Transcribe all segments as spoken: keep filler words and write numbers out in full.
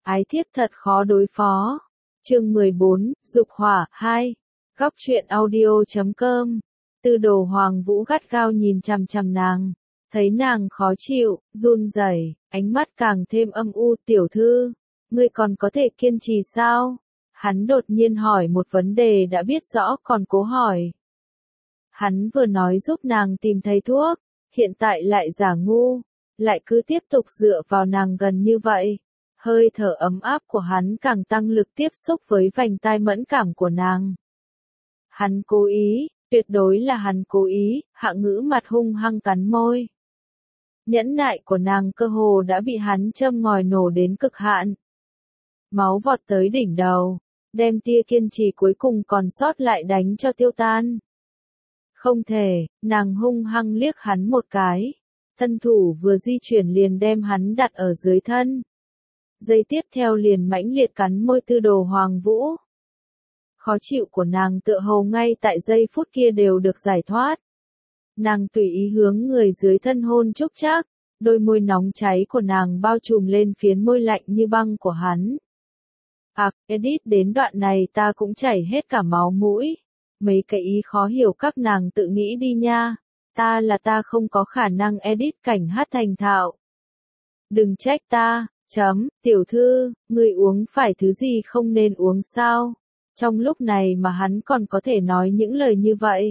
Ái thiếp thật khó đối phó. Chương mười bốn, Dục hỏa, hai. Góc truyện audio chấm com. Tư Đồ Hoàng Vũ gắt gao nhìn chằm chằm nàng, thấy nàng khó chịu, run rẩy, ánh mắt càng thêm âm u. Tiểu thư, ngươi còn có thể kiên trì sao? Hắn đột nhiên hỏi một vấn đề đã biết rõ còn cố hỏi. Hắn vừa nói giúp nàng tìm thấy thuốc, hiện tại lại giả ngu, lại cứ tiếp tục dựa vào nàng gần như vậy. Hơi thở ấm áp của hắn càng tăng lực tiếp xúc với vành tai mẫn cảm của nàng. Hắn cố ý, tuyệt đối là hắn cố ý. Hạ Ngữ mặt hung hăng cắn môi. Nhẫn nại của nàng cơ hồ đã bị hắn châm ngòi nổ đến cực hạn. Máu vọt tới đỉnh đầu, đem tia kiên trì cuối cùng còn sót lại đánh cho tiêu tan. Không thể, nàng hung hăng liếc hắn một cái. Thân thủ vừa di chuyển liền đem hắn đặt ở dưới thân. Giây tiếp theo liền mãnh liệt cắn môi Tư Đồ Hoàng Vũ. Khó chịu của nàng tựa hồ ngay tại giây phút kia đều được giải thoát. Nàng tùy ý hướng người dưới thân hôn chúc chắc, đôi môi nóng cháy của nàng bao trùm lên phiến môi lạnh như băng của hắn. À, edit đến đoạn này ta cũng chảy hết cả máu mũi. Mấy cái ý khó hiểu các nàng tự nghĩ đi nha. Ta là ta không có khả năng edit cảnh hát thành thạo. Đừng trách ta. Chấm, tiểu thư, ngươi uống phải thứ gì không nên uống sao? Trong lúc này mà hắn còn có thể nói những lời như vậy.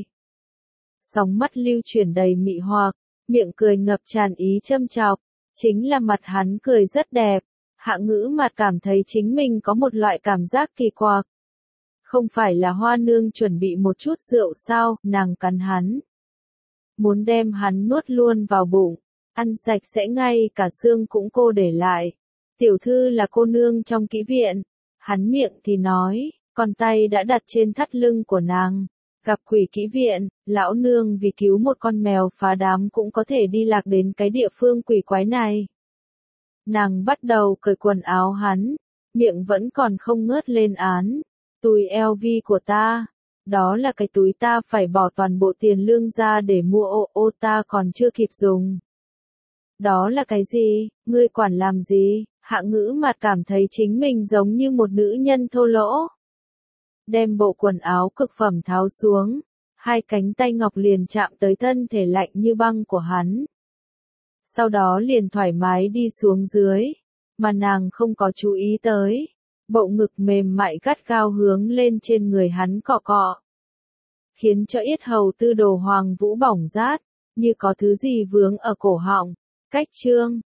Sóng mắt lưu chuyển đầy mị hoặc, miệng cười ngập tràn ý châm chọc, chính là mặt hắn cười rất đẹp. Hạ Ngữ mặt cảm thấy chính mình có một loại cảm giác kỳ quặc. Không phải là Hoa Nương chuẩn bị một chút rượu sao? Nàng cắn hắn, muốn đem hắn nuốt luôn vào bụng, ăn sạch sẽ ngay cả xương cũng cô để lại. Tiểu thư là cô nương trong kỹ viện. Hắn miệng thì nói, còn tay đã đặt trên thắt lưng của nàng. Gặp quỷ kỹ viện, lão nương vì cứu một con mèo phá đám cũng có thể đi lạc đến cái địa phương quỷ quái này. Nàng bắt đầu cởi quần áo hắn, miệng vẫn còn không ngớt lên án. Túi L V của ta, đó là cái túi ta phải bỏ toàn bộ tiền lương ra để mua, ô ô ta còn chưa kịp dùng. Đó là cái gì, ngươi quản làm gì? Hạ Ngữ mặt cảm thấy chính mình giống như một nữ nhân thô lỗ. Đem bộ quần áo cực phẩm tháo xuống, hai cánh tay ngọc liền chạm tới thân thể lạnh như băng của hắn. Sau đó liền thoải mái đi xuống dưới, mà nàng không có chú ý tới. Bộ ngực mềm mại gắt gao hướng lên trên người hắn cọ cọ, khiến cho yết hầu Tư Đồ Hoàng Vũ bỏng rát, như có thứ gì vướng ở cổ họng. Cách chương